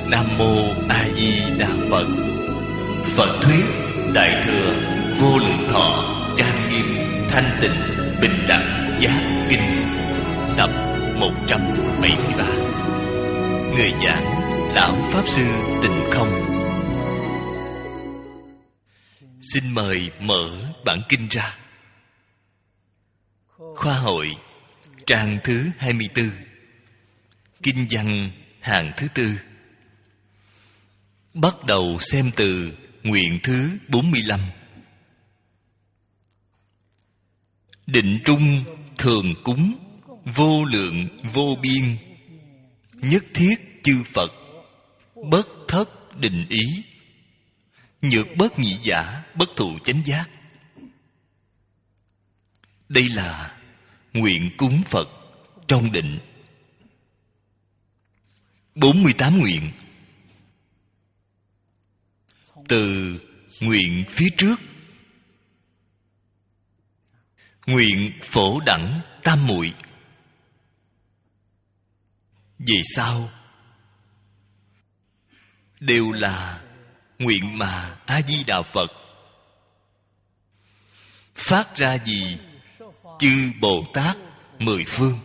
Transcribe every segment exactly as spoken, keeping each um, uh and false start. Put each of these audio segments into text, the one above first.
Nam Mô A Di Đà Phật. Phật thuyết Đại thừa Vô Lượng Thọ Trang Nghiêm Thanh Tịnh Bình Đẳng Giác Kinh, tập một trăm bảy mươi ba. Người giảng Lão Pháp Sư Tịnh Không. Xin mời mở bản kinh ra. Khoa hội trang thứ hai mươi tư, kinh văn hàng thứ tư. Bắt đầu xem từ nguyện thứ bốn mươi lăm. Định trung thường cúng, vô lượng vô biên, nhất thiết chư Phật, bất thất định ý, nhược bất nhị giả, bất thụ chánh giác. Đây là nguyện cúng Phật trong định. bốn mươi tám nguyện. Từ nguyện phía trước, nguyện phổ đẳng tam muội, về sau đều là nguyện mà A Di Đà Phật phát ra gì chư Bồ Tát mười phương.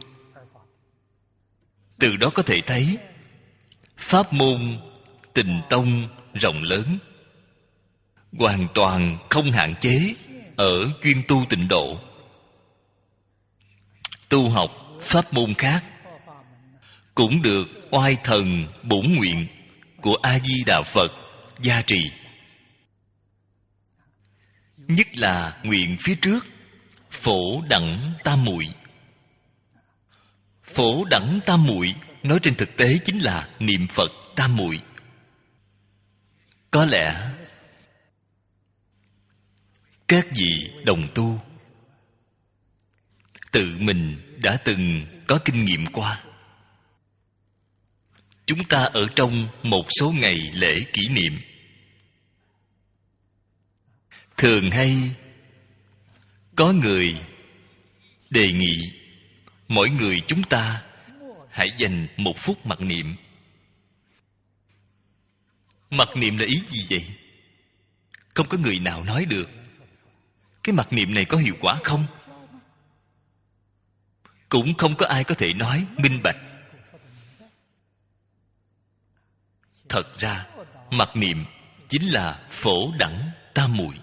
Từ đó có thể thấy pháp môn Tịnh Tông rộng lớn, hoàn toàn không hạn chế ở chuyên tu tịnh độ. Tu học pháp môn khác cũng được oai thần bổn nguyện của A Di Đà Phật gia trì. Nhất là nguyện phía trước phổ đẳng tam muội. Phổ đẳng tam muội nói trên thực tế chính là niệm Phật tam muội. Có lẽ các vị đồng tu tự mình đã từng có kinh nghiệm qua. Chúng ta ở trong một số ngày lễ kỷ niệm thường hay có người đề nghị mỗi người chúng ta hãy dành một phút mặc niệm. Mặc niệm là ý gì vậy? Không có người nào nói được cái mặc niệm này có hiệu quả không. Cũng không có ai có thể nói minh bạch. Thật ra mặc niệm chính là phổ đẳng tam muội.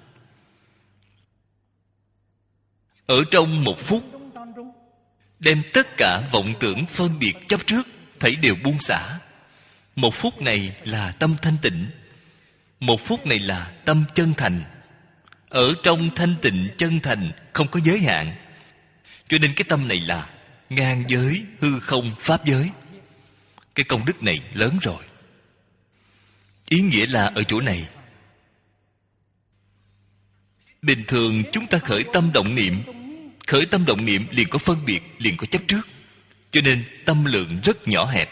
Ở trong một phút đem tất cả vọng tưởng phân biệt chấp trước thảy đều buông xả. Một phút này là tâm thanh tịnh, một phút này là tâm chân thành. Ở trong thanh tịnh chân thành không có giới hạn, cho nên cái tâm này là ngang giới hư không pháp giới. Cái công đức này lớn rồi. Ý nghĩa là ở chỗ này, bình thường chúng ta khởi tâm động niệm, khởi tâm động niệm liền có phân biệt, liền có chấp trước, cho nên tâm lượng rất nhỏ hẹp.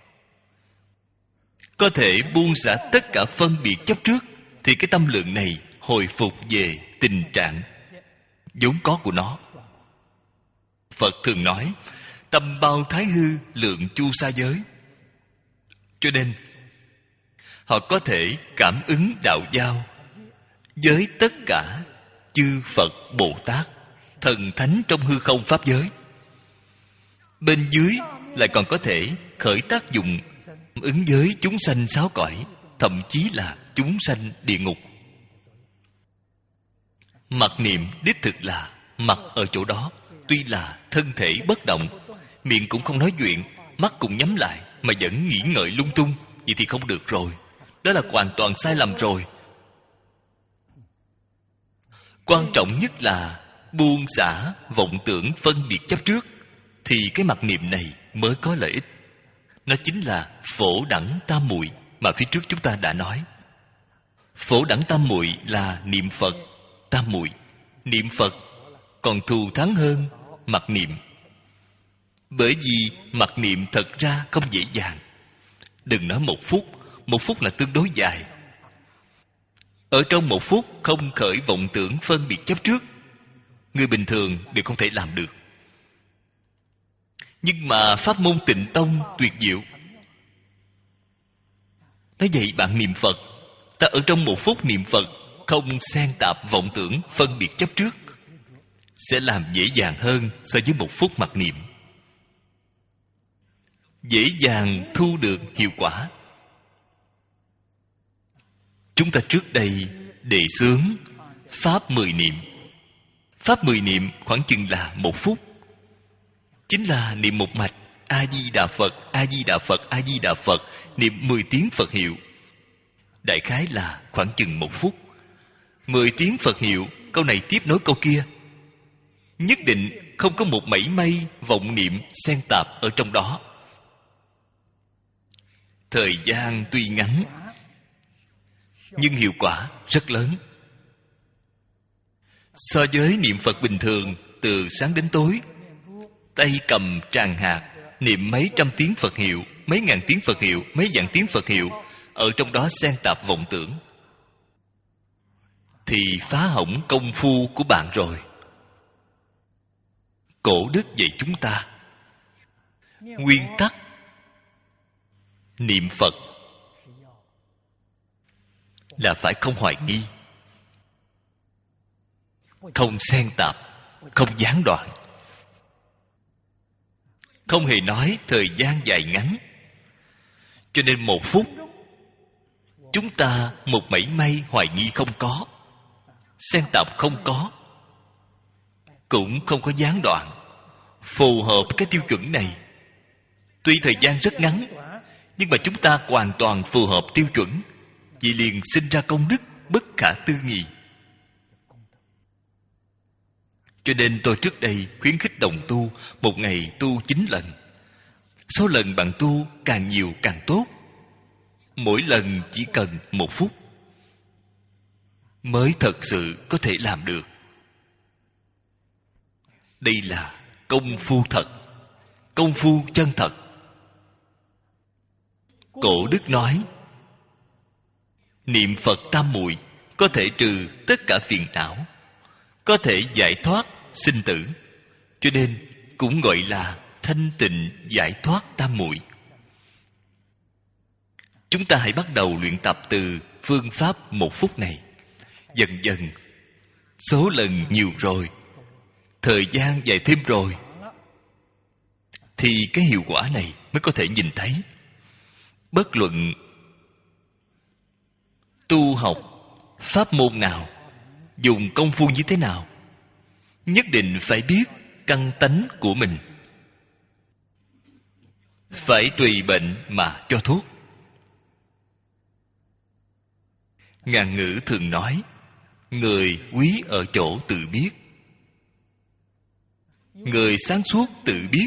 Có thể buông xả tất cả phân biệt chấp trước thì cái tâm lượng này hồi phục về tình trạng vốn có của nó. Phật thường nói tâm bao thái hư, lượng chu sa giới. Cho nên họ có thể cảm ứng đạo giao với tất cả chư Phật Bồ Tát thần thánh trong hư không pháp giới. Bên dưới lại còn có thể khởi tác dụng ứng với chúng sanh sáu cõi, thậm chí là chúng sanh địa ngục. Mặc niệm đích thực là mặc ở chỗ đó. Tuy là thân thể bất động, miệng cũng không nói chuyện, mắt cũng nhắm lại, mà vẫn nghĩ ngợi lung tung, vậy thì không được rồi. Đó là hoàn toàn sai lầm rồi. Quan trọng nhất là buông xả vọng tưởng phân biệt chấp trước, thì cái mặc niệm này mới có lợi ích. Nó chính là phổ đẳng tam muội mà phía trước chúng ta đã nói. Phổ đẳng tam muội là niệm Phật tam muội. Niệm Phật còn thù thắng hơn mặc niệm, bởi vì mặc niệm thật ra không dễ dàng. Đừng nói một phút, một phút là tương đối dài. Ở trong một phút không khởi vọng tưởng phân biệt chấp trước, người bình thường đều không thể làm được. Nhưng mà pháp môn Tịnh Tông tuyệt diệu. Nói vậy bạn niệm Phật, ta ở trong một phút niệm Phật không xen tạp vọng tưởng phân biệt chấp trước, sẽ làm dễ dàng hơn so với một phút mặc niệm. Dễ dàng thu được hiệu quả. Chúng ta trước đây đề xướng Pháp mười niệm. Pháp mười niệm khoảng chừng là một phút. Chính là niệm một mạch A-di-đà Phật, A-di-đà Phật, A-di-đà Phật, niệm mười tiếng Phật hiệu. Đại khái là khoảng chừng một phút. Mười tiếng Phật hiệu, câu này tiếp nối câu kia. Nhất định không có một mảy may vọng niệm xen tạp ở trong đó. Thời gian tuy ngắn, nhưng hiệu quả rất lớn. So với niệm Phật bình thường, từ sáng đến tối, tay cầm tràng hạt, niệm mấy trăm tiếng Phật hiệu, mấy ngàn tiếng Phật hiệu, mấy vạn tiếng Phật hiệu, ở trong đó xen tạp vọng tưởng, thì phá hỏng công phu của bạn rồi. Cổ đức dạy chúng ta nguyên tắc niệm Phật là phải không hoài nghi, không xen tạp, không gián đoạn. Không hề nói thời gian dài ngắn. Cho nên một phút chúng ta một mảy may hoài nghi không có, xen tạp không có, cũng không có gián đoạn, phù hợp cái tiêu chuẩn này. Tuy thời gian rất ngắn, nhưng mà chúng ta hoàn toàn phù hợp tiêu chuẩn, vì liền sinh ra công đức bất khả tư nghị. Cho nên tôi trước đây khuyến khích đồng tu một ngày tu chín lần. Số lần bạn tu càng nhiều càng tốt. Mỗi lần chỉ cần một phút mới thật sự có thể làm được. Đây là công phu thật, công phu chân thật. Cổ đức nói, niệm Phật tam muội có thể trừ tất cả phiền não, có thể giải thoát sinh tử, cho nên cũng gọi là thanh tịnh giải thoát tam muội. Chúng ta hãy bắt đầu luyện tập từ phương pháp một phút này. Dần dần, số lần nhiều rồi, thời gian dài thêm rồi, thì cái hiệu quả này mới có thể nhìn thấy. Bất luận tu học pháp môn nào, dùng công phu như thế nào, nhất định phải biết căn tánh của mình, phải tùy bệnh mà cho thuốc. Ngạn ngữ thường nói, người quý ở chỗ tự biết, người sáng suốt tự biết.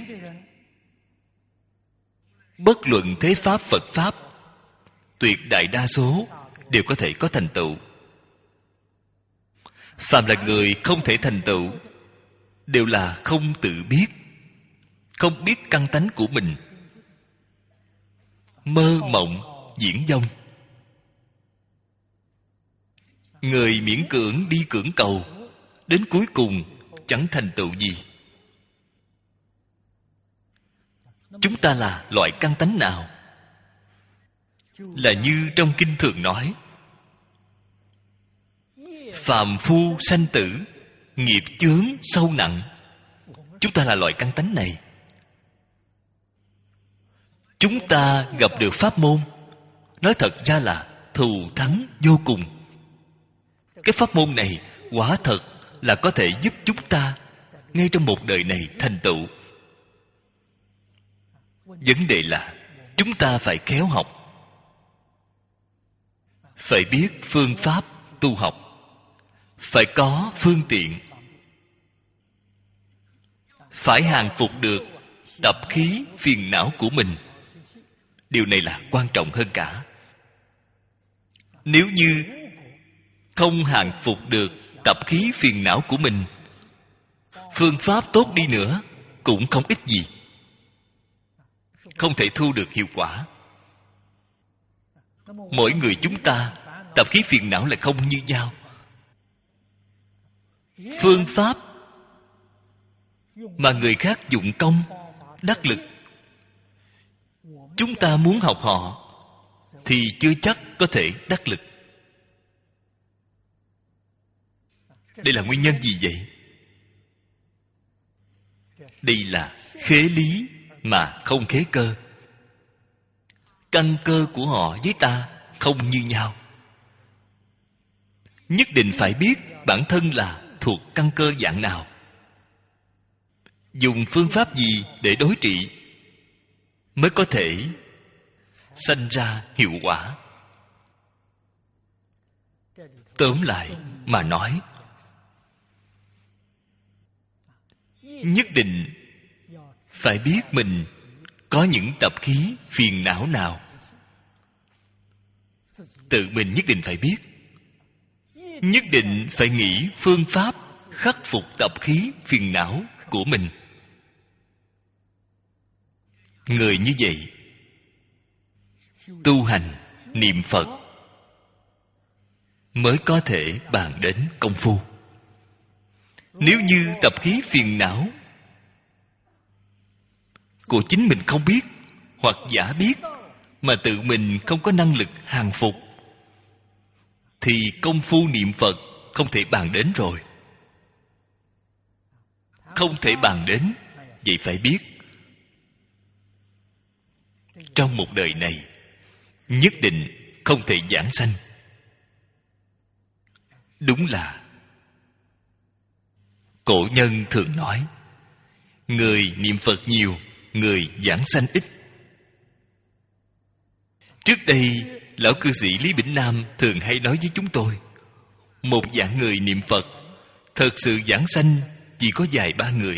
Bất luận thế pháp Phật pháp, tuyệt đại đa số đều có thể có thành tựu. Phàm là người không thể thành tựu, đều là không tự biết, không biết căn tánh của mình, mơ mộng diễn vong. Người miễn cưỡng đi cưỡng cầu, đến cuối cùng chẳng thành tựu gì. Chúng ta là loại căn tánh nào? Là như trong kinh thường nói, phàm phu sanh tử, nghiệp chướng sâu nặng. Chúng ta là loại căn tánh này. Chúng ta gặp được pháp môn, nói thật ra là thù thắng vô cùng. Cái pháp môn này quả thật là có thể giúp chúng ta ngay trong một đời này thành tựu. Vấn đề là chúng ta phải khéo học, phải biết phương pháp tu học, phải có phương tiện, phải hàng phục được tập khí phiền não của mình. Điều này là quan trọng hơn cả. Nếu như không hàng phục được tập khí phiền não của mình, phương pháp tốt đi nữa cũng không ích gì, không thể thu được hiệu quả. Mỗi người chúng ta tập khí phiền não lại không như nhau. Phương pháp mà người khác dụng công đắc lực, chúng ta muốn học họ thì chưa chắc có thể đắc lực. Đây là nguyên nhân gì vậy? Đây là khế lý mà không khế cơ. Căn cơ của họ với ta không như nhau. Nhất định phải biết bản thân là thuộc căn cơ dạng nào, dùng phương pháp gì để đối trị mới có thể sanh ra hiệu quả. Tóm lại mà nói, nhất định phải biết mình có những tập khí phiền não nào. Tự mình nhất định phải biết. Nhất định phải nghĩ phương pháp khắc phục tập khí phiền não của mình. Người như vậy tu hành niệm Phật mới có thể bàn đến công phu. Nếu như tập khí phiền não của chính mình không biết, hoặc giả biết mà tự mình không có năng lực hàng phục, thì công phu niệm Phật không thể bàn đến rồi. Không thể bàn đến, vậy phải biết trong một đời này nhất định không thể giảng sanh. Đúng là cổ nhân thường nói, người niệm Phật nhiều, người giảng sanh ít. Trước đây lão cư sĩ Lý Bỉnh Nam thường hay nói với chúng tôi, một vạn người niệm Phật, thật sự giảng sanh chỉ có vài ba người.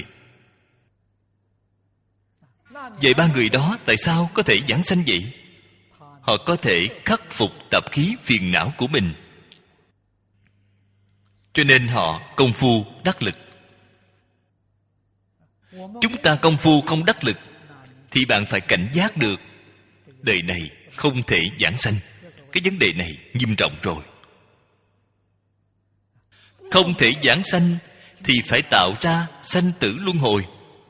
Vài ba người đó tại sao có thể giảng sanh vậy? Họ có thể khắc phục tập khí phiền não của mình, cho nên họ công phu đắc lực. Chúng ta công phu không đắc lực thì bạn phải cảnh giác được, đời này không thể giảng sanh. Cái vấn đề này nghiêm trọng rồi. Không thể giảng sanh thì phải tạo ra sanh tử luân hồi.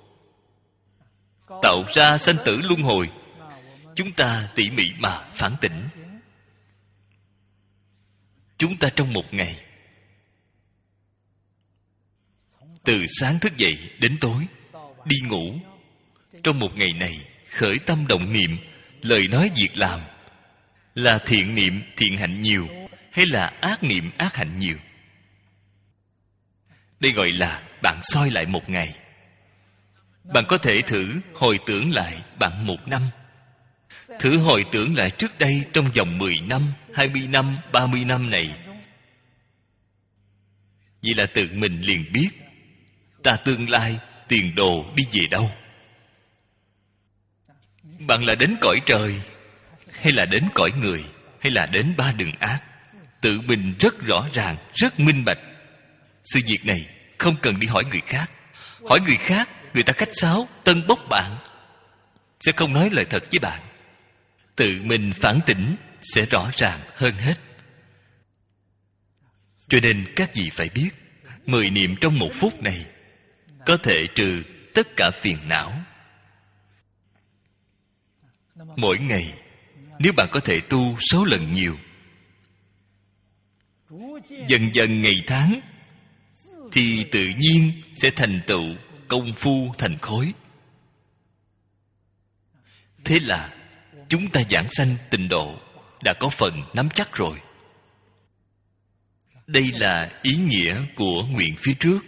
Tạo ra sanh tử luân hồi, chúng ta tỉ mỉ mà phản tỉnh. Chúng ta trong một ngày, từ sáng thức dậy đến tối đi ngủ, trong một ngày này khởi tâm động niệm, lời nói việc làm là thiện niệm thiện hạnh nhiều hay là ác niệm ác hạnh nhiều? Đây gọi là bạn soi lại một ngày. Bạn có thể thử hồi tưởng lại bạn một năm. Thử hồi tưởng lại trước đây trong vòng mười năm, hai mươi năm, ba mươi năm này. Vậy là tự mình liền biết ta tương lai tiền đồ đi về đâu. Bạn là đến cõi trời, hay là đến cõi người, hay là đến ba đường ác, tự mình rất rõ ràng, rất minh bạch. Sự việc này không cần đi hỏi người khác. Hỏi người khác, người ta khách sáo, tân bốc bạn, sẽ không nói lời thật với bạn. Tự mình phản tỉnh sẽ rõ ràng hơn hết. Cho nên các vị phải biết, mười niệm trong một phút này có thể trừ tất cả phiền não. Mỗi ngày, nếu bạn có thể tu số lần nhiều, dần dần ngày tháng, thì tự nhiên sẽ thành tựu công phu thành khối. Thế là chúng ta giảng sanh tịnh độ đã có phần nắm chắc rồi. Đây là ý nghĩa của nguyện phía trước.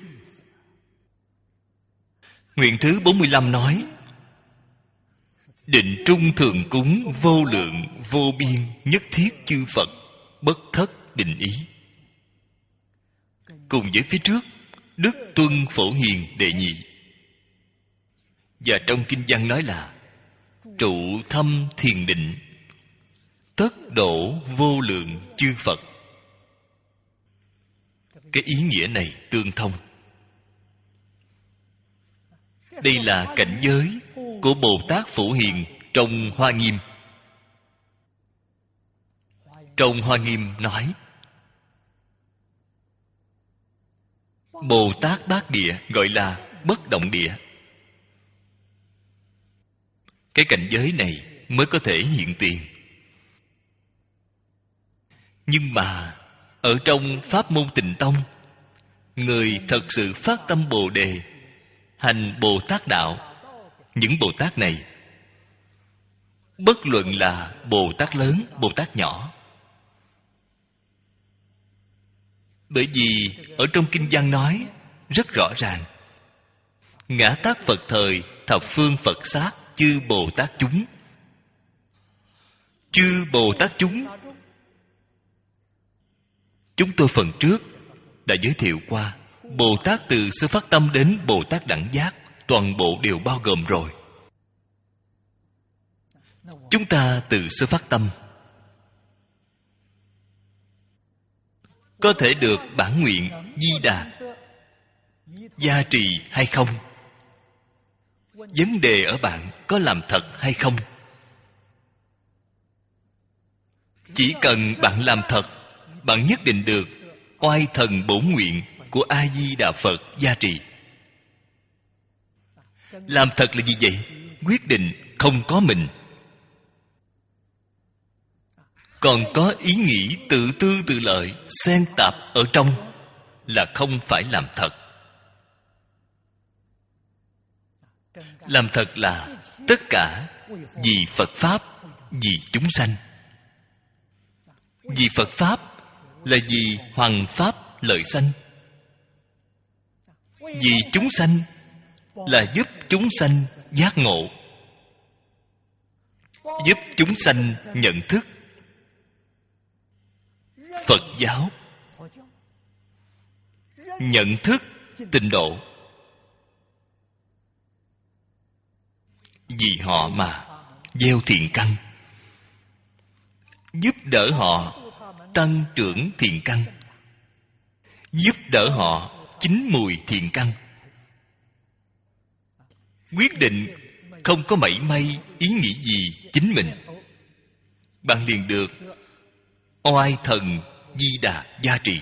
Nguyện thứ bốn mươi lăm nói, định trung thường cúng vô lượng vô biên nhất thiết chư Phật bất thất định ý. Cùng với phía trước, Đức Tuân Phổ Hiền đệ nhị. Và trong kinh văn nói là trụ thâm thiền định, tất độ vô lượng chư Phật. Cái ý nghĩa này tương thông. Đây là cảnh giới của Bồ Tát Phổ Hiền trong Hoa Nghiêm. Trong Hoa Nghiêm nói, Bồ Tát Bát Địa gọi là bất động địa. Cái cảnh giới này mới có thể hiện tiền. Nhưng mà ở trong pháp môn Tịnh Tông, người thật sự phát tâm Bồ Đề, hành Bồ Tát đạo, những Bồ Tát này, bất luận là Bồ Tát lớn, Bồ Tát nhỏ. Bởi vì ở trong kinh văn nói rất rõ ràng: ngã tát Phật thời, thập phương Phật sát, chư Bồ Tát chúng. Chư Bồ Tát chúng, chúng tôi phần trước đã giới thiệu qua. Bồ Tát từ sơ phát tâm đến Bồ Tát đẳng giác, toàn bộ đều bao gồm rồi. Chúng ta từ sơ phát tâm có thể được bản nguyện Di Đà gia trì hay không? Vấn đề ở bạn có làm thật hay không? Chỉ cần bạn làm thật, bạn nhất định được oai thần bổn nguyện của A Di Đà Phật gia trì. Làm thật là gì vậy? Quyết định không có mình, còn có ý nghĩ tự tư tự lợi xen tạp ở trong, là không phải làm thật. Làm thật là tất cả vì Phật Pháp, vì chúng sanh. Vì Phật Pháp là vì hoằng Pháp lợi sanh. Vì chúng sanh là giúp chúng sanh giác ngộ, giúp chúng sanh nhận thức Phật giáo, nhận thức tịnh độ. Vì họ mà gieo thiện căn, giúp đỡ họ tăng trưởng thiện căn, giúp đỡ họ chín mùi thiện căn. Quyết định không có mảy may ý nghĩ gì chính mình, bạn liền được oai thần Di Đà gia trì.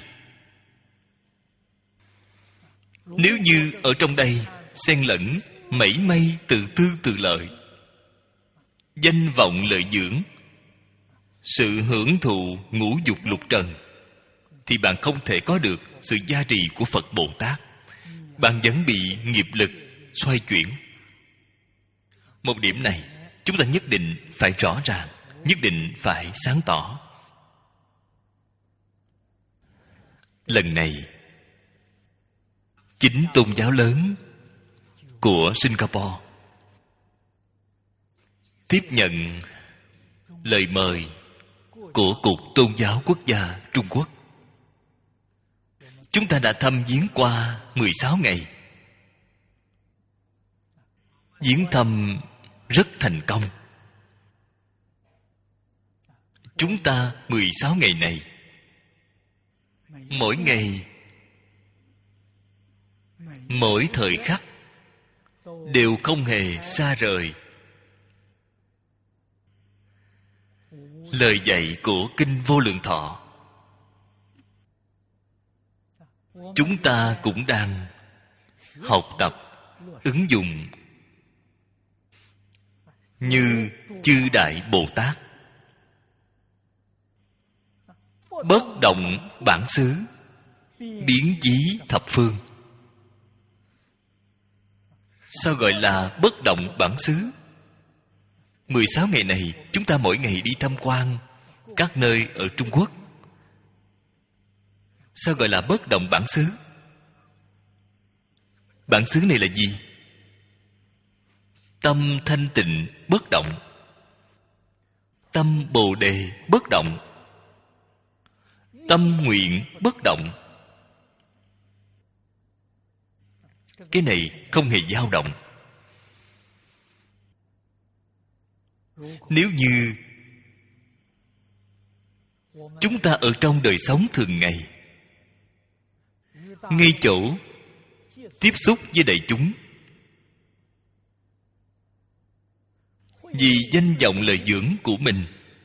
Nếu như ở trong đây xen lẫn mảy may tự tư tự lợi, danh vọng lợi dưỡng, sự hưởng thụ ngũ dục lục trần, thì bạn không thể có được sự gia trì của Phật Bồ Tát. Bạn vẫn bị nghiệp lực xoay chuyển. Một điểm này chúng ta nhất định phải rõ ràng, nhất định phải sáng tỏ. Lần này chính tôn giáo lớn của Singapore tiếp nhận lời mời của Cục Tôn giáo Quốc gia Trung Quốc. Chúng ta đã thăm viếng qua mười sáu ngày. Viếng thăm rất thành công. Chúng ta mười sáu ngày này, mỗi ngày, mỗi thời khắc đều không hề xa rời lời dạy của Kinh Vô Lượng Thọ. Chúng ta cũng đang học tập, ứng dụng như chư Đại Bồ Tát. Bất động bản xứ, biến chí thập phương. Sao gọi là bất động bản xứ? mười sáu ngày này, chúng ta mỗi ngày đi tham quan các nơi ở Trung Quốc. Sao gọi là bất động bản xứ? Bản xứ này là gì? Tâm thanh tịnh bất động, tâm Bồ Đề bất động, tâm nguyện bất động. Cái này không hề dao động. Nếu như chúng ta ở trong đời sống thường ngày, ngay chỗ tiếp xúc với đại chúng, vì danh vọng lợi dưỡng của mình,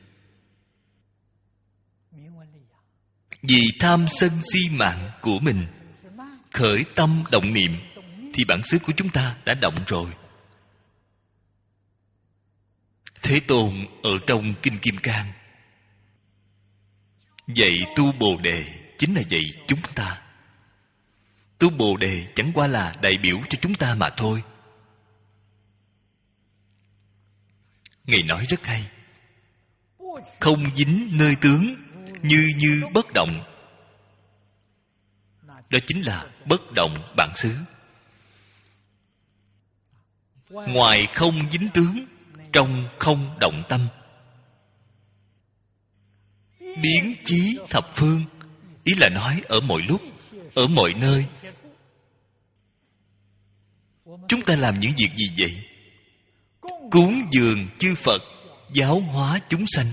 vì tham sân si mạng của mình, khởi tâm động niệm, thì bản xứ của chúng ta đã động rồi. Thế Tôn ở trong Kinh Kim Cang Dạy tu Bồ Đề chính là dạy chúng ta. Tu Bồ Đề chẳng qua là đại biểu cho chúng ta mà thôi. Ngài nói rất hay. Không dính nơi tướng, như như bất động. Đó chính là bất động bản xứ. Ngoài không dính tướng, trong không động tâm. Biến chí thập phương, ý là nói ở mọi lúc, ở mọi nơi. Chúng ta làm những việc gì vậy? Cúng dường chư Phật, giáo hóa chúng sanh.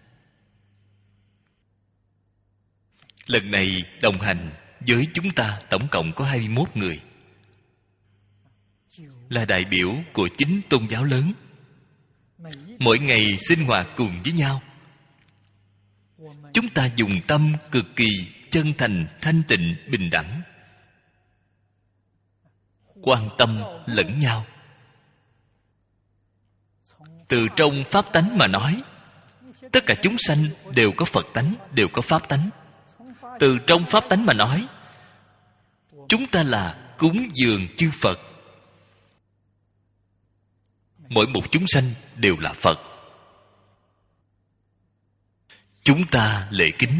Lần này đồng hành với chúng ta tổng cộng có hai mươi mốt người, là đại biểu của chín tôn giáo lớn. Mỗi ngày sinh hoạt cùng với nhau. Chúng ta dùng tâm cực kỳ chân thành, thanh tịnh, bình đẳng, quan tâm lẫn nhau. Từ trong pháp tánh mà nói, tất cả chúng sanh đều có Phật tánh, đều có pháp tánh. Từ trong pháp tánh mà nói, chúng ta là cúng dường chư Phật. Mỗi một chúng sanh đều là Phật. Chúng ta lễ kính,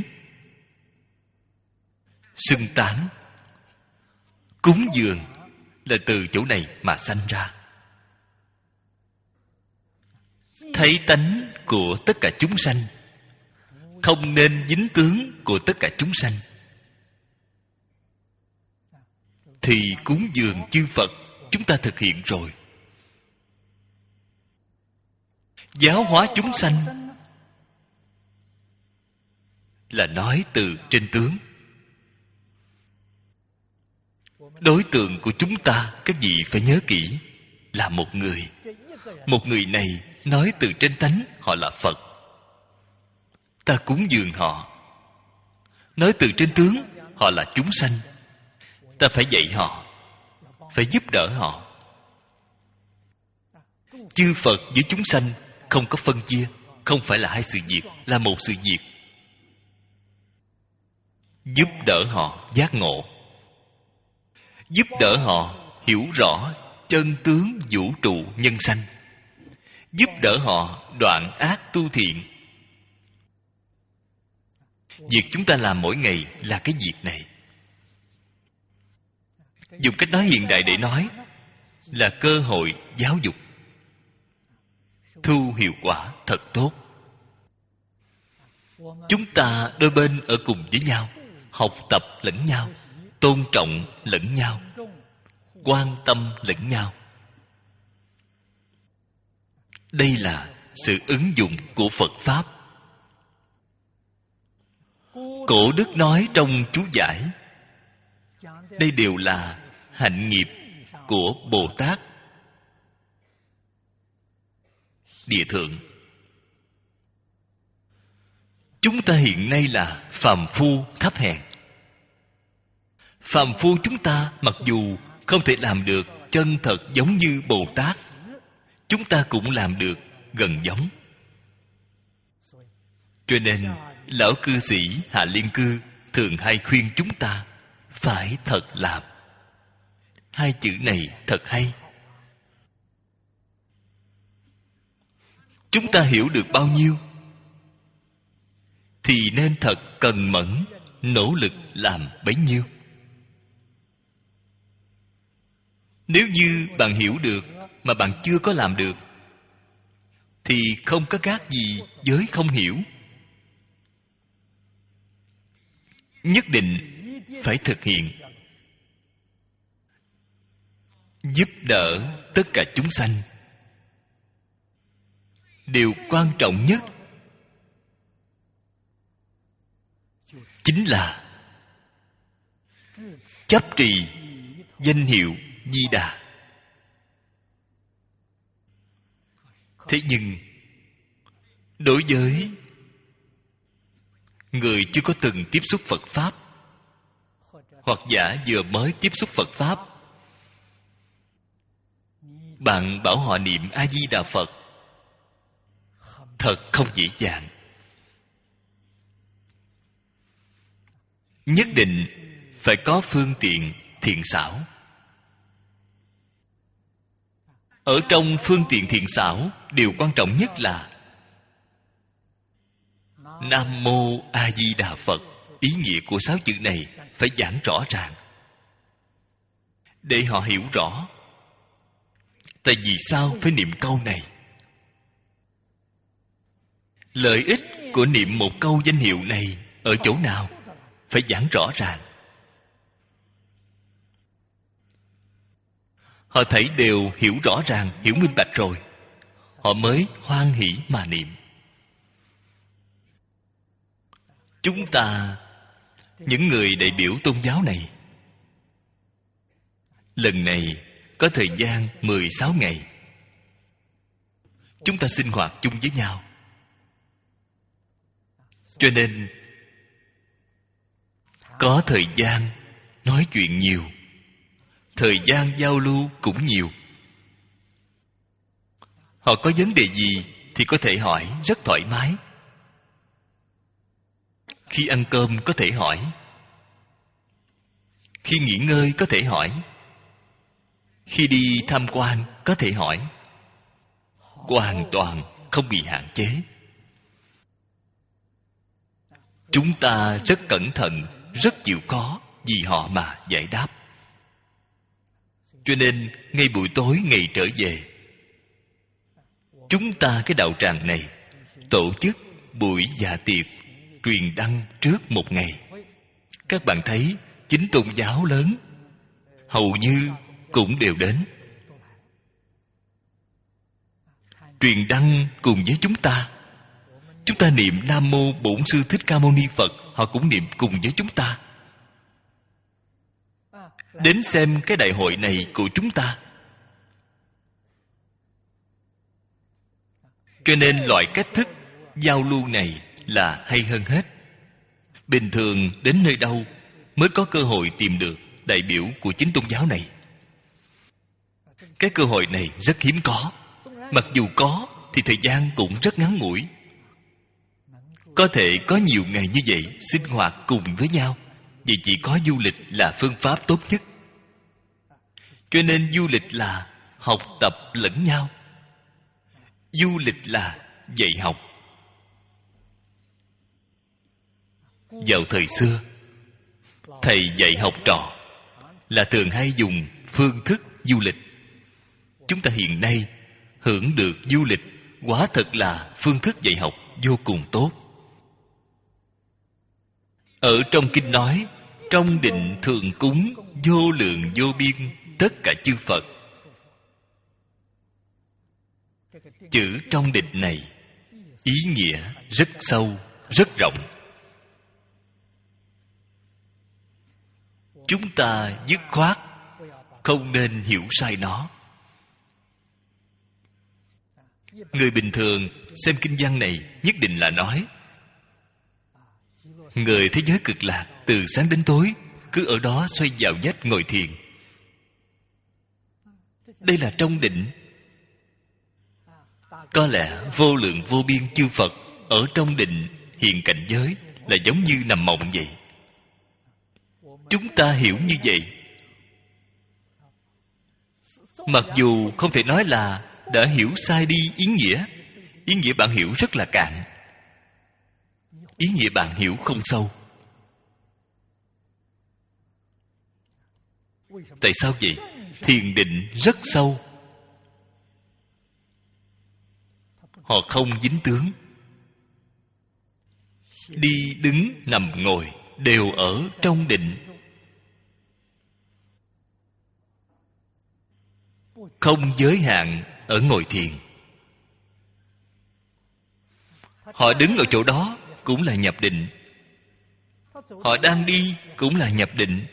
xưng tán, cúng dường là từ chỗ này mà sanh ra. Thấy tánh của tất cả chúng sanh, không nên dính tướng của tất cả chúng sanh, thì cúng dường chư Phật chúng ta thực hiện rồi. Giáo hóa chúng sanh là nói từ trên tướng. Đối tượng của chúng ta, các vị phải nhớ kỹ, là một người. Một người này nói từ trên tánh, họ là Phật. Ta cúng dường họ. Nói từ trên tướng, họ là chúng sanh. Ta phải dạy họ, phải giúp đỡ họ. Chư Phật với chúng sanh không có phân chia, không phải là hai sự việc, là một sự việc. Giúp đỡ họ giác ngộ, giúp đỡ họ hiểu rõ chân tướng vũ trụ nhân sanh, giúp đỡ họ đoạn ác tu thiện. Việc chúng ta làm mỗi ngày là cái việc này. Dùng cách nói hiện đại để nói, là cơ hội giáo dục, thu hiệu quả thật tốt. Chúng ta đôi bên ở cùng với nhau, học tập lẫn nhau, tôn trọng lẫn nhau, quan tâm lẫn nhau. Đây là sự ứng dụng của Phật Pháp. Cổ đức nói trong chú giải, đây đều là hạnh nghiệp của Bồ Tát Địa Thượng. Chúng ta hiện nay là phàm phu thấp hèn. Phàm phu chúng ta mặc dù không thể làm được chân thật giống như Bồ Tát, chúng ta cũng làm được gần giống. Cho nên lão cư sĩ Hạ Liên Cư thường hay khuyên chúng ta phải thật làm. Hai chữ này thật hay. Chúng ta hiểu được bao nhiêu thì nên thật cần mẫn, nỗ lực làm bấy nhiêu. Nếu như bạn hiểu được mà bạn chưa có làm được, thì không có khác gì với không hiểu. Nhất định phải thực hiện, giúp đỡ tất cả chúng sanh. Điều quan trọng nhất chính là chấp trì danh hiệu Di Đà. Thế nhưng đối với người chưa có từng tiếp xúc Phật Pháp, hoặc giả vừa mới tiếp xúc Phật Pháp, bạn bảo họ niệm A Di Đà Phật thật không dễ dàng. nhất định phải có phương tiện thiện xảo. Ở trong phương tiện thiện xảo, điều quan trọng nhất là Nam Mô A Di Đà Phật. Ý nghĩa của sáu chữ này phải giảng rõ ràng, để họ hiểu rõ tại vì sao phải niệm câu này. Lợi ích của niệm một câu danh hiệu này ở chỗ nào, phải giảng rõ ràng. Họ thấy đều hiểu rõ ràng, hiểu minh bạch rồi, họ mới hoan hỷ mà niệm. Chúng ta, những người đại biểu tôn giáo này, lần này có thời gian mười sáu ngày, chúng ta sinh hoạt chung với nhau. Cho nên có thời gian nói chuyện nhiều, thời gian giao lưu cũng nhiều. Họ có vấn đề gì thì có thể hỏi rất thoải mái. Khi ăn cơm có thể hỏi, khi nghỉ ngơi có thể hỏi, khi đi tham quan có thể hỏi, hoàn toàn không bị hạn chế. Chúng ta rất cẩn thận, rất chịu khó vì họ mà giải đáp. Cho nên ngay buổi tối ngày trở về, chúng ta cái đạo tràng này tổ chức buổi dạ tiệc truyền đăng trước một ngày. Các bạn thấy chính tôn giáo lớn hầu như cũng đều đến truyền đăng cùng với chúng ta. Chúng ta niệm Nam Mô Bổn Sư Thích Ca Mâu Ni Phật, họ cũng niệm cùng với chúng ta. Đến xem cái đại hội này của chúng ta. Cho nên loại cách thức giao lưu này là hay hơn hết. Bình thường đến nơi đâu mới có cơ hội tìm được đại biểu của chính tôn giáo này. Cái cơ hội này rất hiếm có. Mặc dù có thì thời gian cũng rất ngắn ngủi. Có thể có nhiều ngày như vậy sinh hoạt cùng với nhau, vậy chỉ có du lịch là phương pháp tốt nhất. Cho nên du lịch là học tập lẫn nhau. Du lịch là dạy học. Vào thời xưa, thầy dạy học trò là thường hay dùng phương thức du lịch. Chúng ta hiện nay hưởng được du lịch, quả thật là phương thức dạy học vô cùng tốt. Ở trong kinh nói, trong định thường cúng vô lượng vô biên tất cả chư Phật. Chữ trong định này ý nghĩa rất sâu, rất rộng. Chúng ta dứt khoát không nên hiểu sai nó. Người bình thường xem kinh văn này nhất định là nói người thế giới cực lạc từ sáng đến tối cứ ở đó xoay vào vách ngồi thiền. Đây là trong định. Có lẽ vô lượng vô biên chư Phật ở trong định hiện cảnh giới là giống như nằm mộng vậy. Chúng ta hiểu như vậy, mặc dù không thể nói là đã hiểu sai đi ý nghĩa. Ý nghĩa bạn hiểu rất là cạn, ý nghĩa bạn hiểu không sâu. Tại sao vậy? Thiền định rất sâu, họ không dính tướng. Đi đứng nằm ngồi đều ở trong định, không giới hạn ở ngồi thiền. Họ đứng ở chỗ đó cũng là nhập định, họ đang đi cũng là nhập định.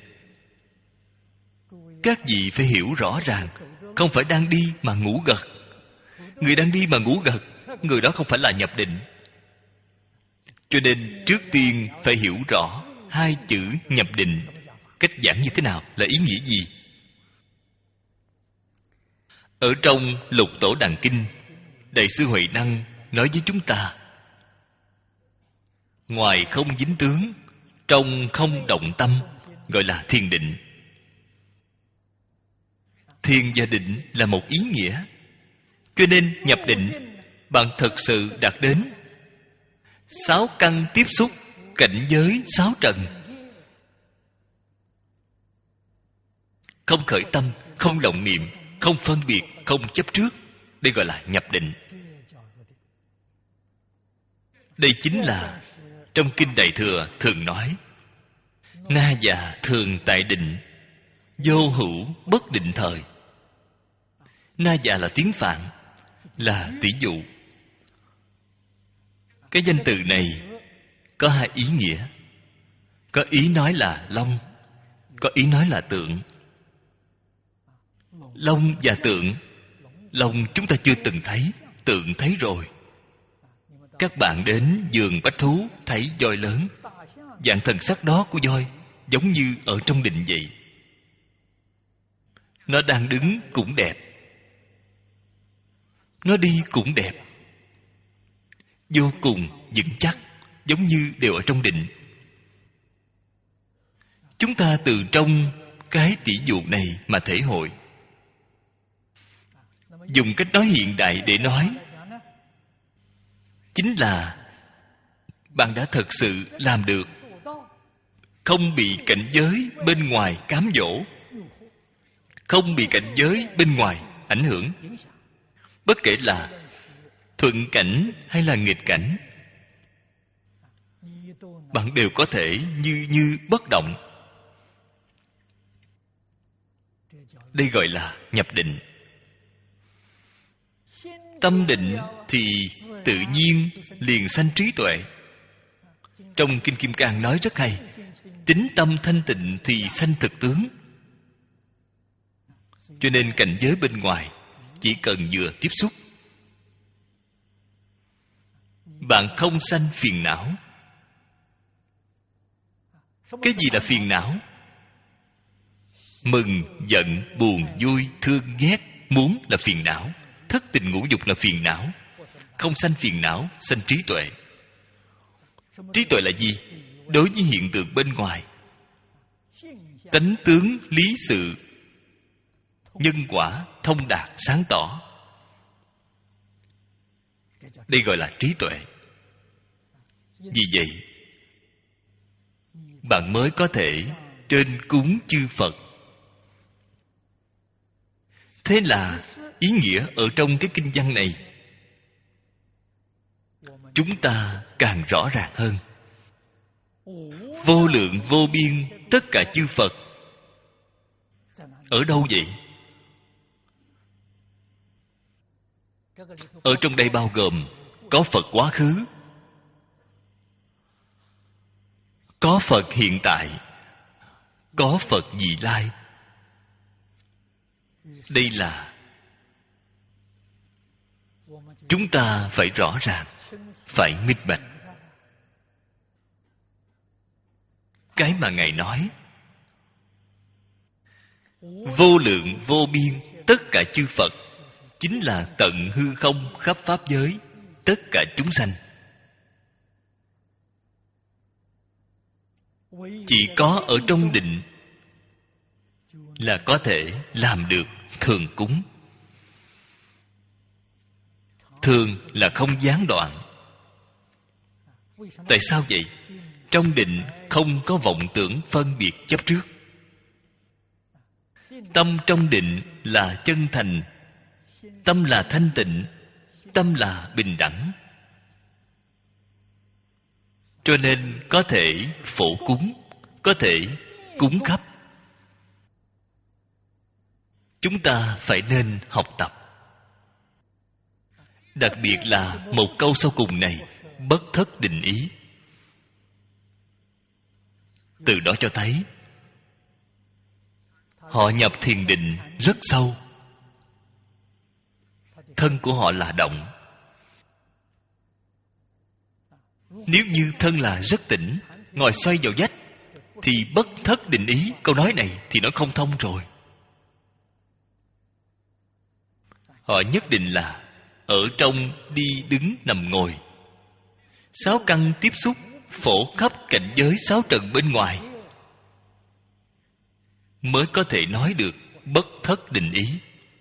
Các vị phải hiểu rõ ràng, không phải đang đi mà ngủ gật. Người đang đi mà ngủ gật, người đó không phải là nhập định. Cho nên trước tiên phải hiểu rõ hai chữ nhập định cách giảng như thế nào, là ý nghĩa gì. Ở trong Lục Tổ Đàn Kinh, Đại sư Huệ Năng nói với chúng ta, ngoài không dính tướng, trong không động tâm, gọi là thiền định. Thiền và định là một ý nghĩa. Cho nên nhập định, bạn thật sự đạt đến sáu căn tiếp xúc, cảnh giới sáu trần. Không khởi tâm, không động niệm, không phân biệt, không chấp trước. Đây gọi là nhập định. Đây chính là trong Kinh Đại Thừa thường nói: Na già thường tại định, vô hữu bất định thời. Na già là tiếng Phạn, là tỷ dụ. Cái danh từ này có hai ý nghĩa. Có ý nói là long, có ý nói là tượng. Long và tượng. Long chúng ta chưa từng thấy, tượng thấy rồi. Các bạn đến vườn bách thú thấy voi lớn, dạng thần sắc đó của voi giống như ở trong định vậy. Nó đang đứng cũng đẹp, nó đi cũng đẹp, vô cùng vững chắc, giống như đều ở trong định. Chúng ta từ trong cái tỷ dụ này mà thể hội. Dùng cách nói hiện đại để nói, chính là bạn đã thật sự làm được, không bị cảnh giới bên ngoài cám dỗ, không bị cảnh giới bên ngoài ảnh hưởng. Bất kể là thuận cảnh hay là nghịch cảnh, bạn đều có thể như như bất động. Đây gọi là nhập định. Tâm định thì tự nhiên liền sanh trí tuệ. Trong Kinh Kim Cang nói rất hay: tính tâm thanh tịnh thì sanh thực tướng. Cho nên cảnh giới bên ngoài chỉ cần vừa tiếp xúc, bạn không sanh phiền não. Cái gì là phiền não? Mừng, giận, buồn, vui, thương, ghét, muốn là phiền não. Thất tình ngũ dục là phiền não. Không sanh phiền não, sanh trí tuệ. Trí tuệ là gì? Đối với hiện tượng bên ngoài, tánh tướng, lý sự, nhân quả thông đạt, sáng tỏ. Đây gọi là trí tuệ. Vì vậy, bạn mới có thể trên cúng chư Phật. Thế là ý nghĩa ở trong cái kinh văn này chúng ta càng rõ ràng hơn. Vô lượng vô biên tất cả chư Phật ở đâu vậy? Ở trong đây bao gồm có Phật quá khứ, có Phật hiện tại, có Phật vị lai. Đây là chúng ta phải rõ ràng, phải minh bạch. Cái mà Ngài nói vô lượng vô biên tất cả chư Phật chính là tận hư không khắp pháp giới, tất cả chúng sanh. Chỉ có ở trong định là có thể làm được thường cúng. Thường là không gián đoạn. Tại sao vậy? Trong định không có vọng tưởng phân biệt chấp trước. Tâm trong định là chân thành, tâm là thanh tịnh, tâm là bình đẳng. Cho nên có thể phổ cúng, có thể cúng khắp. Chúng ta phải nên học tập. Đặc biệt là một câu sau cùng này, bất thất định ý. Từ đó cho thấy họ nhập thiền định rất sâu. Thân của họ là động. Nếu như thân là rất tỉnh, ngồi xoay vào vách, thì bất thất định ý, câu nói này thì nó không thông rồi. Họ nhất định là ở trong đi đứng nằm ngồi, sáu căn tiếp xúc phổ khắp cảnh giới sáu trần bên ngoài, mới có thể nói được bất thất định ý.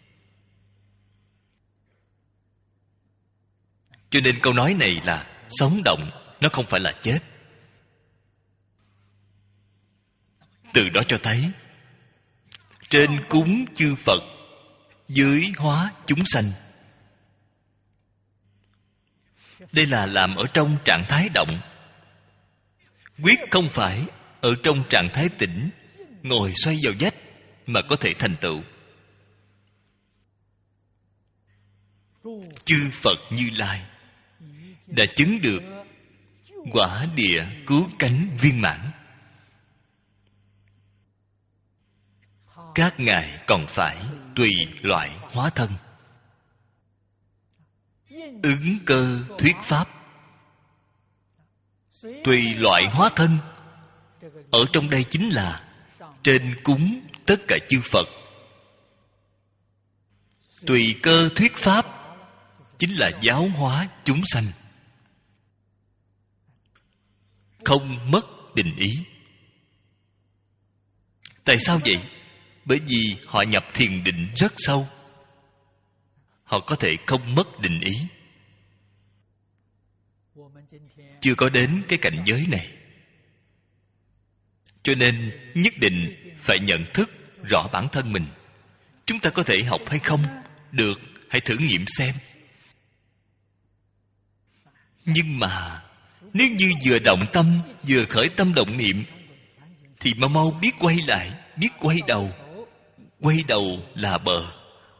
Cho nên câu nói này là sống động, nó không phải là chết. Từ đó cho thấy trên cúng chư Phật, dưới hóa chúng sanh. Đây là làm ở trong trạng thái động, quyết không phải ở trong trạng thái tĩnh, ngồi xoay vào vách mà có thể thành tựu. Chư Phật Như Lai đã chứng được quả địa cứu cánh viên mãn. Các ngài còn phải tùy loại hóa thân, ứng cơ thuyết pháp. Tùy loại hóa thân ở trong đây chính là trên cúng tất cả chư Phật. Tùy cơ thuyết pháp chính là giáo hóa chúng sanh, không mất định ý. Tại sao vậy? Bởi vì họ nhập thiền định rất sâu, họ có thể không mất định ý. Chưa có đến cái cảnh giới này, cho nên nhất định phải nhận thức rõ bản thân mình. Chúng ta có thể học hay không? Được, hãy thử nghiệm xem. Nhưng mà nếu như vừa động tâm, vừa khởi tâm động niệm, thì mau mau biết quay lại, biết quay đầu. Quay đầu là bờ.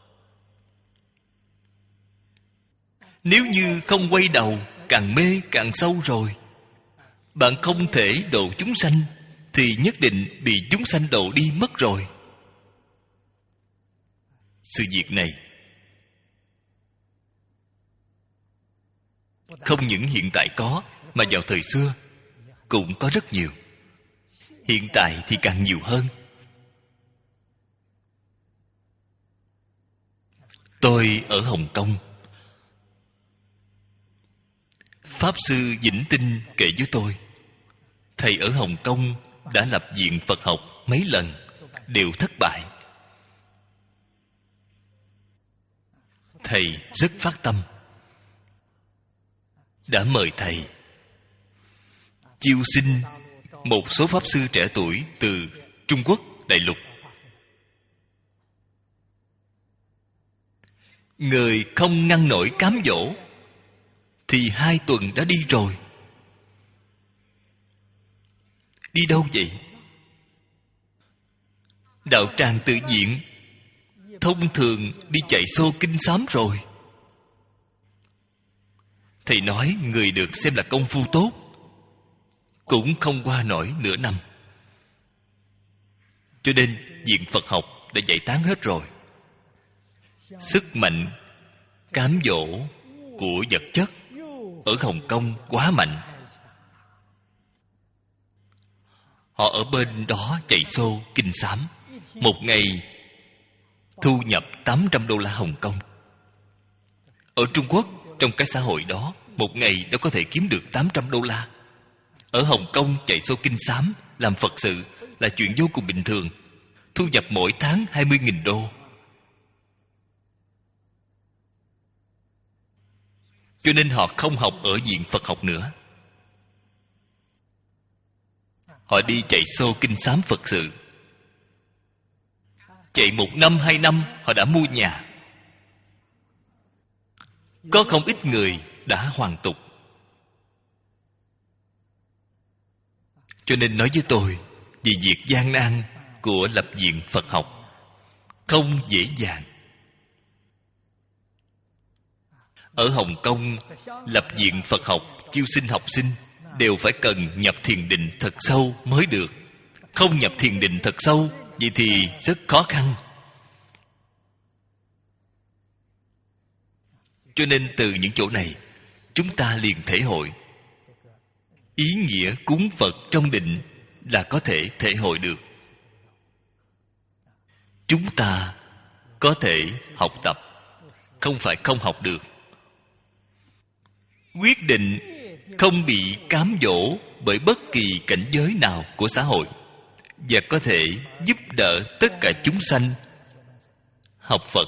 Nếu như không quay đầu, càng mê càng sâu rồi. Bạn không thể độ chúng sanh, thì nhất định bị chúng sanh độ đi mất rồi. Sự việc này không những hiện tại có, mà vào thời xưa cũng có rất nhiều. Hiện tại thì càng nhiều hơn. Tôi ở Hồng Kông, Pháp Sư Vĩnh Tinh kể với tôi, thầy ở Hồng Kông đã lập viện Phật học mấy lần, đều thất bại. Thầy rất phát tâm, đã mời thầy chiêu sinh một số Pháp Sư trẻ tuổi từ Trung Quốc đại lục. Người không ngăn nổi cám dỗ thì hai tuần đã đi rồi. Đi đâu vậy? Đạo tràng tự viện thông thường đi chạy xô kinh sám rồi. Thầy nói người được xem là công phu tốt cũng không qua nổi nửa năm. Cho nên viện Phật học đã giải tán hết rồi. Sức mạnh cám dỗ của vật chất ở Hồng Kông quá mạnh. Họ ở bên đó chạy xô kinh sám, một ngày thu nhập tám trăm đô la Hồng Kông. Ở Trung Quốc, trong cái xã hội đó, một ngày đã có thể kiếm được tám trăm đô la. Ở Hồng Kông chạy xô kinh sám, làm Phật sự là chuyện vô cùng bình thường. Thu nhập mỗi tháng hai mươi nghìn đô. Cho nên họ không học ở viện Phật học nữa. Họ đi chạy xô kinh sám Phật sự. Chạy một năm, hai năm, họ đã mua nhà. Có không ít người đã hoàn tục. Cho nên nói với tôi, vì việc gian nan của lập viện Phật học không dễ dàng. Ở Hồng Kông, lập viện Phật học, chiêu sinh học sinh đều phải cần nhập thiền định thật sâu mới được. Không nhập thiền định thật sâu, vậy thì rất khó khăn. Cho nên từ những chỗ này, chúng ta liền thể hội ý nghĩa cúng Phật trong định là có thể thể hội được. Chúng ta có thể học tập, không phải không học được. Quyết định không bị cám dỗ bởi bất kỳ cảnh giới nào của xã hội, và có thể giúp đỡ tất cả chúng sanh học Phật.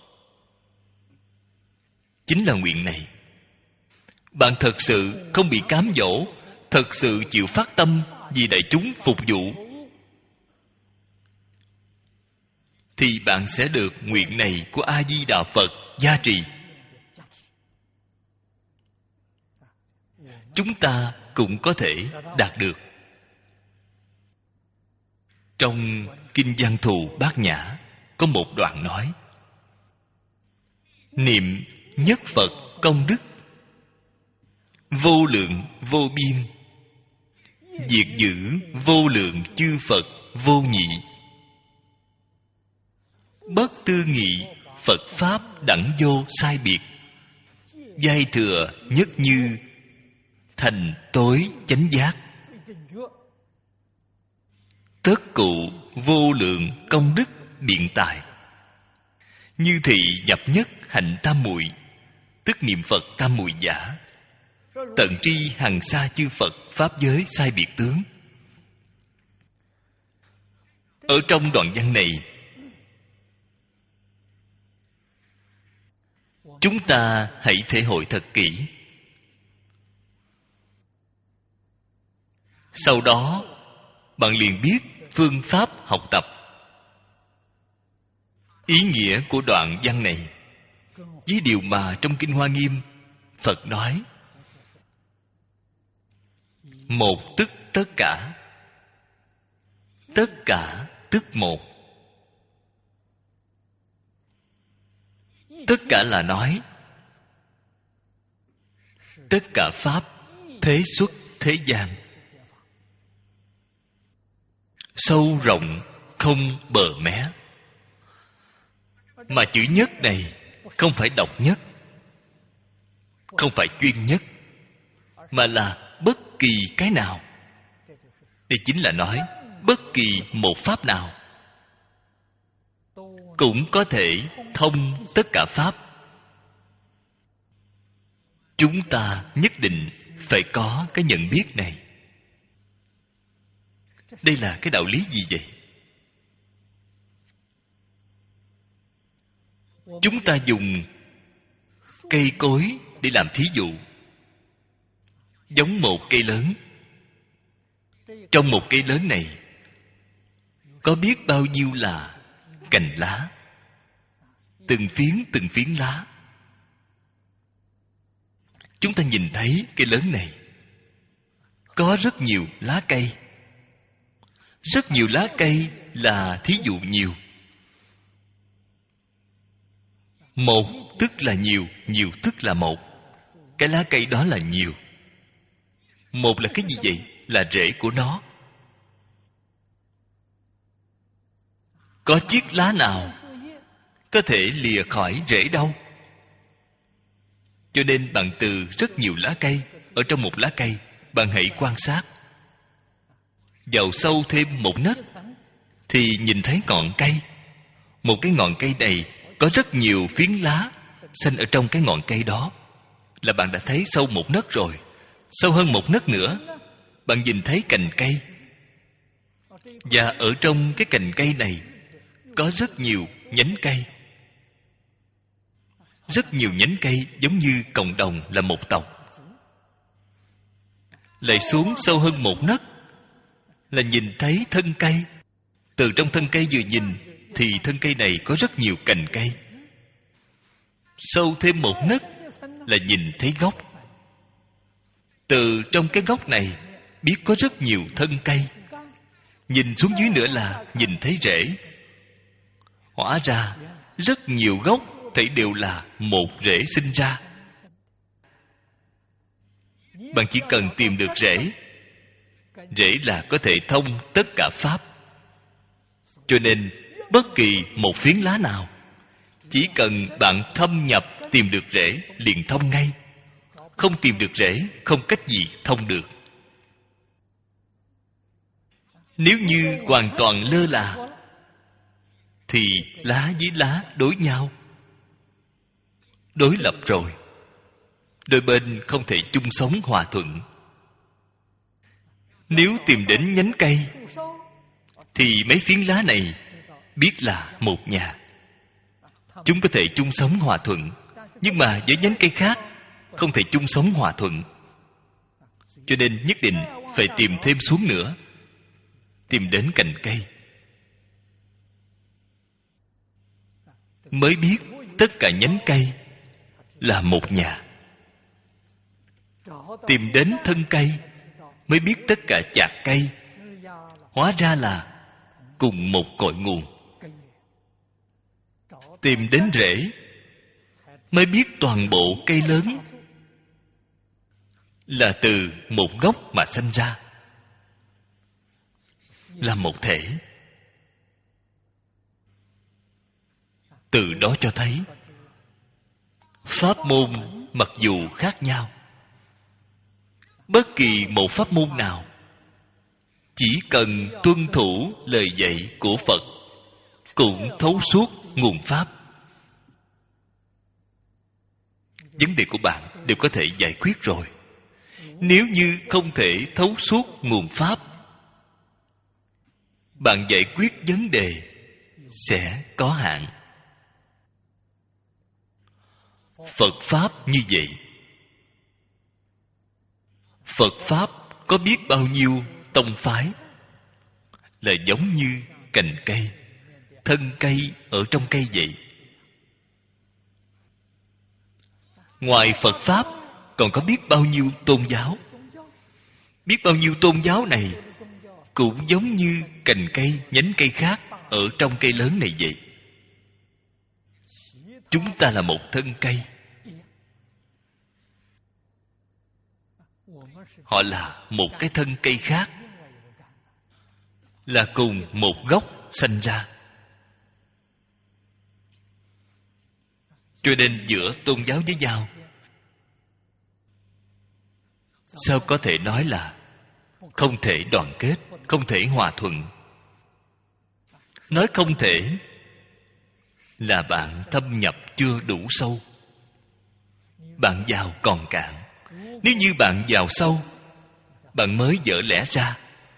Chính là nguyện này. Bạn thật sự không bị cám dỗ, thật sự chịu phát tâm vì đại chúng phục vụ, thì bạn sẽ được nguyện này của A Di Đà Phật gia trì. Chúng ta cũng có thể đạt được. Trong Kinh Văn Thù Bát Nhã có một đoạn nói: niệm nhất Phật công đức vô lượng vô biên, diệt giữ vô lượng chư Phật vô nhị, bất tư nghị Phật Pháp đẳng vô sai biệt, giai thừa nhất như, thành tối chánh giác. Tất cụ vô lượng công đức biện tài, như thị nhập nhất hạnh tam muội, tức niệm Phật tam muội giả, tận tri hằng xa chư Phật Pháp giới sai biệt tướng. Ở trong đoạn văn này, chúng ta hãy thể hội thật kỹ. Sau đó, bạn liền biết phương pháp học tập. Ý nghĩa của đoạn văn này với điều mà trong Kinh Hoa Nghiêm Phật nói: một tức tất cả, tất cả tức một. Tất cả là nói tất cả pháp thế xuất thế gian, sâu rộng không bờ mé. Mà chữ nhất này không phải độc nhất, không phải chuyên nhất, mà là bất kỳ cái nào. Đây chính là nói bất kỳ một pháp nào cũng có thể thông tất cả pháp. Chúng ta nhất định phải có cái nhận biết này. Đây là cái đạo lý gì vậy? Chúng ta dùng cây cối để làm thí dụ. Giống một cây lớn. Trong một cây lớn này có biết bao nhiêu là cành lá, từng phiến từng phiến lá. Chúng ta nhìn thấy cây lớn này có rất nhiều lá cây. Rất nhiều lá cây là thí dụ nhiều. Một tức là nhiều, nhiều tức là một. Cái lá cây đó là nhiều. Một là cái gì vậy? Là rễ của nó. Có chiếc lá nào có thể lìa khỏi rễ đâu. Cho nên bạn từ rất nhiều lá cây, ở trong một lá cây, bạn hãy quan sát. Vào sâu thêm một nấc thì nhìn thấy ngọn cây. Một cái ngọn cây này có rất nhiều phiến lá xanh ở trong cái ngọn cây đó, là bạn đã thấy sâu một nấc rồi. Sâu hơn một nấc nữa, bạn nhìn thấy cành cây. Và ở trong cái cành cây này có rất nhiều nhánh cây. Rất nhiều nhánh cây giống như cộng đồng là một tộc. Lại xuống sâu hơn một nấc là nhìn thấy thân cây. Từ trong thân cây vừa nhìn thì thân cây này có rất nhiều cành cây. Sâu thêm một nấc là nhìn thấy gốc. Từ trong cái gốc này biết có rất nhiều thân cây. Nhìn xuống dưới nữa là nhìn thấy rễ. Hóa ra rất nhiều gốc thì đều là một rễ sinh ra. Bạn chỉ cần tìm được rễ. Rễ là có thể thông tất cả pháp. Cho nên bất kỳ một phiến lá nào, chỉ cần bạn thâm nhập tìm được rễ liền thông ngay. Không tìm được rễ, không cách gì thông được. Nếu như hoàn toàn lơ là thì lá với lá đối nhau, đối lập rồi. Đôi bên không thể chung sống hòa thuận. Nếu tìm đến nhánh cây thì mấy phiến lá này biết là một nhà. Chúng có thể chung sống hòa thuận, nhưng mà với nhánh cây khác không thể chung sống hòa thuận. Cho nên nhất định phải tìm thêm xuống nữa, tìm đến cành cây, mới biết tất cả nhánh cây là một nhà. Tìm đến thân cây mới biết tất cả chạc cây hóa ra là cùng một cội nguồn. Tìm đến rễ mới biết toàn bộ cây lớn là từ một gốc mà sanh ra, là một thể. Từ đó cho thấy pháp môn mặc dù khác nhau, bất kỳ một pháp môn nào chỉ cần tuân thủ lời dạy của Phật cũng thấu suốt nguồn pháp. Vấn đề của bạn đều có thể giải quyết rồi. Nếu như không thể thấu suốt nguồn pháp, bạn giải quyết vấn đề sẽ có hạn. Phật pháp như vậy. Phật pháp có biết bao nhiêu tông phái, là giống như cành cây, thân cây ở trong cây vậy. Ngoài Phật pháp còn có biết bao nhiêu tôn giáo. Biết bao nhiêu tôn giáo này cũng giống như cành cây, nhánh cây khác ở trong cây lớn này vậy. Chúng ta là một thân cây, họ là một cái thân cây khác, là cùng một gốc sanh ra. Cho nên giữa tôn giáo với nhau, sao có thể nói là không thể đoàn kết, không thể hòa thuận? Nói không thể là bạn thâm nhập chưa đủ sâu, bạn vào còn cạn. Nếu như bạn vào sâu, bạn mới vỡ lẽ ra.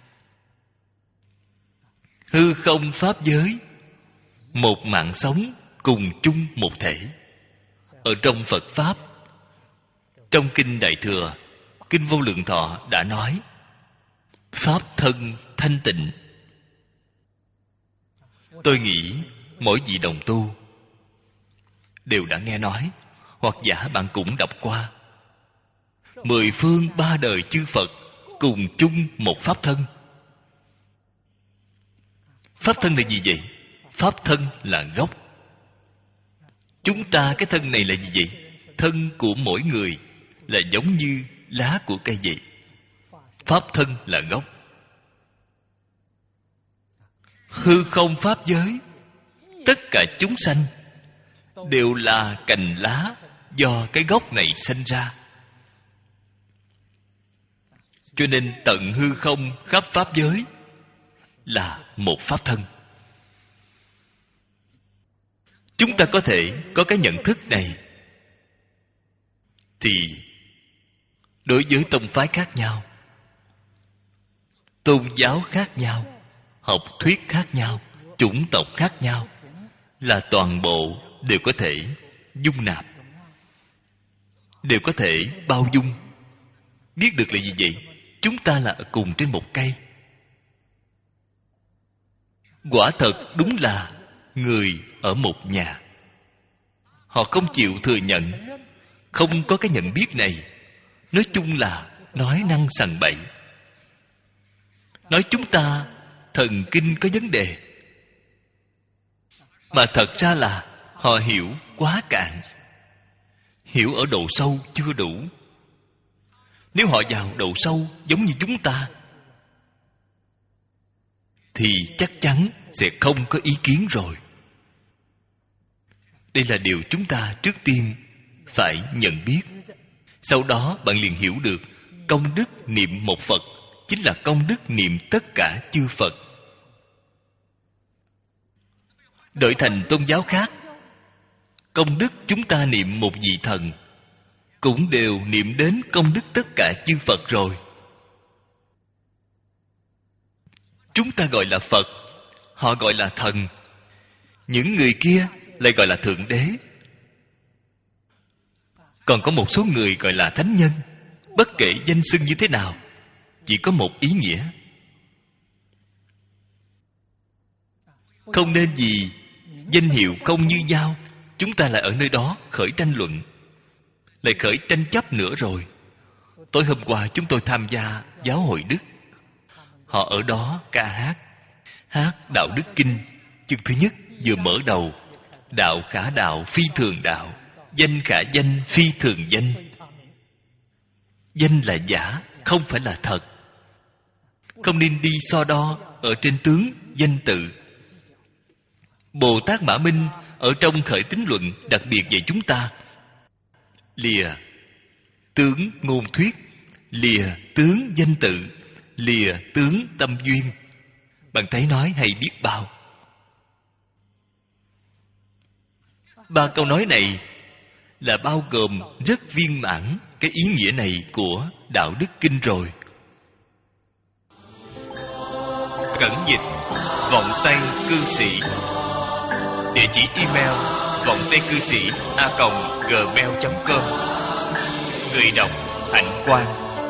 Hư không pháp giới, một mạng sống cùng chung một thể. Ở trong Phật pháp, trong kinh Đại Thừa, kinh Vô Lượng Thọ đã nói pháp thân thanh tịnh. Tôi nghĩ mỗi vị đồng tu đều đã nghe nói, hoặc giả bạn cũng đọc qua. Mười phương ba đời chư Phật cùng chung một pháp thân. Pháp thân là gì vậy? Pháp thân là gốc. Chúng ta cái thân này là gì vậy? Thân của mỗi người là giống như lá của cây vậy. Pháp thân là gốc. Hư không pháp giới, tất cả chúng sanh đều là cành lá do cái gốc này sinh ra. Cho nên tận hư không khắp pháp giới là một pháp thân. Chúng ta có thể có cái nhận thức này, thì đối với tông phái khác nhau, tôn giáo khác nhau, học thuyết khác nhau, chủng tộc khác nhau, là toàn bộ đều có thể dung nạp, đều có thể bao dung. Biết được là gì vậy? Chúng ta là cùng trên một cây. Quả thật đúng là người ở một nhà. Họ không chịu thừa nhận, không có cái nhận biết này. Nói chung là nói năng sằng bậy, nói chúng ta thần kinh có vấn đề, mà thật ra là họ hiểu quá cạn, hiểu ở độ sâu chưa đủ. Nếu họ vào độ sâu giống như chúng ta thì chắc chắn sẽ không có ý kiến rồi. Đây là điều chúng ta trước tiên phải nhận biết. Sau đó bạn liền hiểu được công đức niệm một Phật chính là công đức niệm tất cả chư Phật. Đổi thành tôn giáo khác, công đức chúng ta niệm một vị thần cũng đều niệm đến công đức tất cả chư Phật rồi. Chúng ta gọi là Phật, họ gọi là thần. Những người kia lại gọi là Thượng Đế. Còn có một số người gọi là Thánh Nhân. Bất kể danh xưng như thế nào, chỉ có một ý nghĩa. Không nên vì danh hiệu không như nhau, chúng ta lại ở nơi đó khởi tranh luận, lại khởi tranh chấp nữa rồi. Tối hôm qua chúng tôi tham gia giáo hội Đức. Họ ở đó ca hát, hát đạo đức kinh. Chương thứ nhất vừa mở đầu: đạo khả đạo phi thường đạo, danh khả danh phi thường danh. Danh là giả, không phải là thật. Không nên đi so đo ở trên tướng danh tự. Bồ Tát Mã Minh ở trong khởi tín luận đặc biệt dạy chúng ta lìa tướng ngôn thuyết, lìa tướng danh tự, lìa tướng tâm duyên. Bạn thấy nói hay biết bao. Ba câu nói này là bao gồm rất viên mãn cái ý nghĩa này của đạo đức kinh rồi. Cẩn dịch vọng tây cư sĩ. Địa chỉ email vọng tây cư sĩ a còng gmail chấm com. Người đọc Hạnh Quang.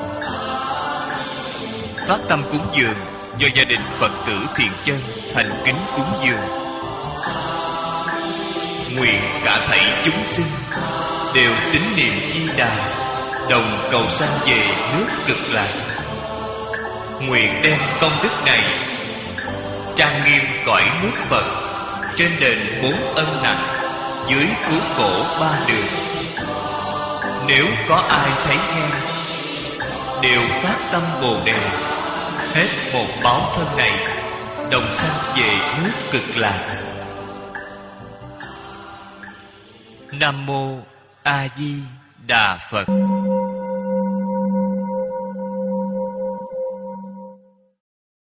Phát tâm cúng dường do gia đình Phật tử Thiện Chân thành kính cúng dường. Nguyện cả thảy chúng sinh đều tín niệm Di Đà, đồng cầu sanh về nước Cực Lạc. Nguyện đem công đức này trang nghiêm cõi nước Phật, trên đền bốn ân nặng, dưới cứu khổ ba đường. Nếu có ai thấy nghe, đều phát tâm Bồ Đề, hết một báo thân này, đồng sanh về nước Cực Lạc. Nam mô A Di Đà Phật.